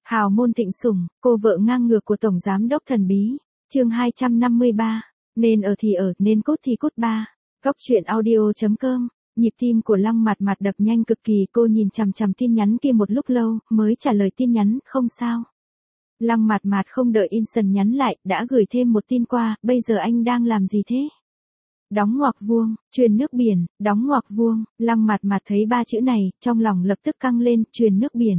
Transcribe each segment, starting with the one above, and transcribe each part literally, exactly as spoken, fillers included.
Hào môn thịnh sủng, cô vợ ngang ngược của Tổng Giám đốc thần bí. Chương hai trăm năm mươi ba. Nên ở thì ở, nên cút thì cút ba. Góc truyện audio.com. Nhịp tim của Lăng Mạt Mạt đập nhanh cực kỳ, cô nhìn chằm chằm tin nhắn kia một lúc lâu, mới trả lời tin nhắn, không sao. Lăng Mạt Mạt không đợi Inson nhắn lại, đã gửi thêm một tin qua, bây giờ anh đang làm gì thế? Đóng ngoặc vuông, truyền nước biển, đóng ngoặc vuông, Lăng Mạt Mạt thấy ba chữ này, trong lòng lập tức căng lên, truyền nước biển.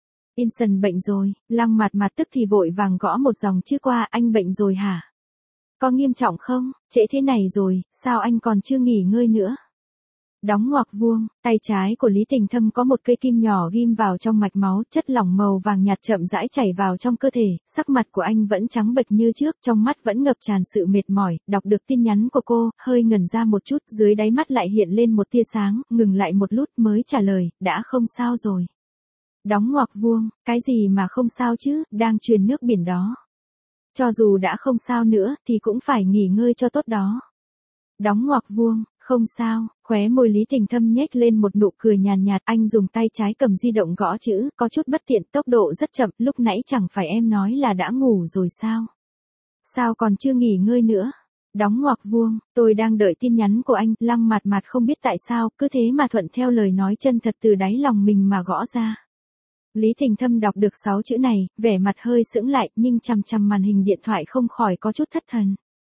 Inson bệnh rồi, Lăng Mạt Mạt tức thì vội vàng gõ một dòng chữ qua, anh bệnh rồi hả? Có nghiêm trọng không? Trễ thế này rồi, sao anh còn chưa nghỉ ngơi nữa? Đóng ngoặc vuông, tay trái của Lý Tình Thâm có một cây kim nhỏ ghim vào trong mạch máu, chất lỏng màu vàng nhạt chậm rãi chảy vào trong cơ thể, sắc mặt của anh vẫn trắng bệch như trước, trong mắt vẫn ngập tràn sự mệt mỏi, đọc được tin nhắn của cô, hơi ngẩn ra một chút, dưới đáy mắt lại hiện lên một tia sáng, ngừng lại một lúc mới trả lời, đã không sao rồi. Đóng ngoặc vuông, cái gì mà không sao chứ, đang truyền nước biển đó. Cho dù đã không sao nữa, thì cũng phải nghỉ ngơi cho tốt đó. Đóng ngoặc vuông, không sao, khóe môi Lý Tình Thâm nhếch lên một nụ cười nhàn nhạt, anh dùng tay trái cầm di động gõ chữ, có chút bất tiện, tốc độ rất chậm, lúc nãy chẳng phải em nói là đã ngủ rồi sao? Sao còn chưa nghỉ ngơi nữa? Đóng ngoặc vuông, tôi đang đợi tin nhắn của anh, Lăng Mạt Mạt không biết tại sao, cứ thế mà thuận theo lời nói chân thật từ đáy lòng mình mà gõ ra. Lý Tình Thâm đọc được sáu chữ này, vẻ mặt hơi sững lại, nhưng chằm chằm màn hình điện thoại không khỏi có chút thất thần.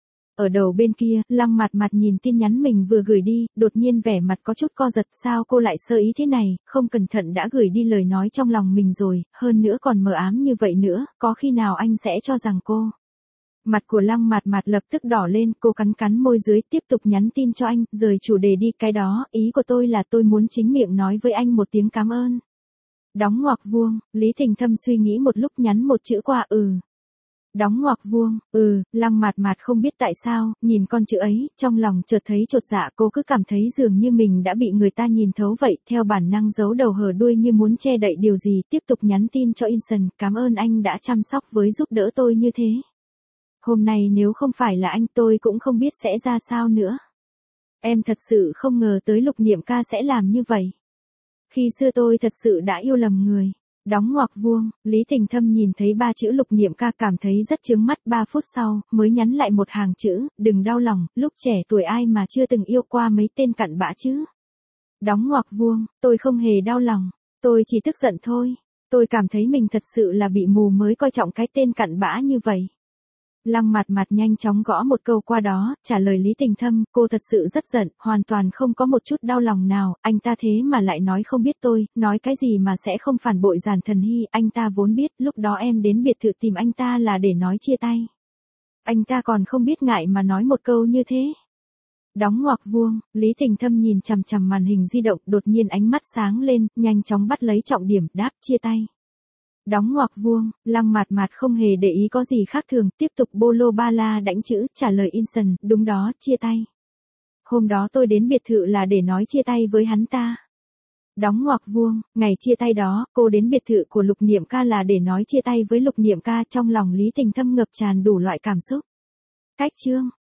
Ở đầu bên kia, Lăng Mạt Mạt nhìn tin nhắn mình vừa gửi đi, đột nhiên vẻ mặt có chút co giật, sao cô lại sơ ý thế này, không cẩn thận đã gửi đi lời nói trong lòng mình rồi, hơn nữa còn mờ ám như vậy nữa, có khi nào anh sẽ cho rằng cô. Mặt của Lăng Mạt Mạt lập tức đỏ lên, cô cắn cắn môi dưới, tiếp tục nhắn tin cho anh, rời chủ đề đi, cái đó, ý của tôi là tôi muốn chính miệng nói với anh một tiếng cảm ơn. Đóng ngoặc vuông, Lý Tình Thâm suy nghĩ một lúc nhắn một chữ qua, ừ. Đóng ngoặc vuông, ừ, Lăng Mạt Mạt không biết tại sao, nhìn con chữ ấy, trong lòng chợt thấy chột dạ, cô cứ cảm thấy dường như mình đã bị người ta nhìn thấu vậy, theo bản năng giấu đầu hở đuôi như muốn che đậy điều gì, tiếp tục nhắn tin cho Inson, cảm ơn anh đã chăm sóc với giúp đỡ tôi như thế. Hôm nay nếu không phải là anh tôi cũng không biết sẽ ra sao nữa. Em thật sự không ngờ tới Lục Niệm ca sẽ làm như vậy. Khi xưa tôi thật sự đã yêu lầm người. Đóng ngoặc vuông, Lý Tình Thâm nhìn thấy ba chữ Lục Niệm ca cảm thấy rất chướng mắt, ba phút sau, mới nhắn lại một hàng chữ, đừng đau lòng, lúc trẻ tuổi ai mà chưa từng yêu qua mấy tên cặn bã chứ. Đóng ngoặc vuông, tôi không hề đau lòng, tôi chỉ tức giận thôi, tôi cảm thấy mình thật sự là bị mù mới coi trọng cái tên cặn bã như vậy. Lăng Mạt Mạt nhanh chóng gõ một câu qua đó, trả lời Lý Tình Thâm, cô thật sự rất giận, hoàn toàn không có một chút đau lòng nào, anh ta thế mà lại nói không biết tôi, nói cái gì mà sẽ không phản bội Giản Thần Hy, anh ta vốn biết, lúc đó em đến biệt thự tìm anh ta là để nói chia tay. Anh ta còn không biết ngại mà nói một câu như thế. Đóng ngoặc vuông, Lý Tình Thâm nhìn chằm chằm màn hình di động, đột nhiên ánh mắt sáng lên, nhanh chóng bắt lấy trọng điểm, đáp chia tay. Đóng ngoặc vuông, Lăng Mạt Mạt không hề để ý có gì khác thường, tiếp tục bô lô ba la đánh chữ, trả lời Inson, đúng đó, chia tay. Hôm đó tôi đến biệt thự là để nói chia tay với hắn ta. Đóng ngoặc vuông, ngày chia tay đó, cô đến biệt thự của Lục Niệm ca là để nói chia tay với Lục Niệm ca, trong lòng Lý Tình Thâm ngập tràn đủ loại cảm xúc. Cách chương,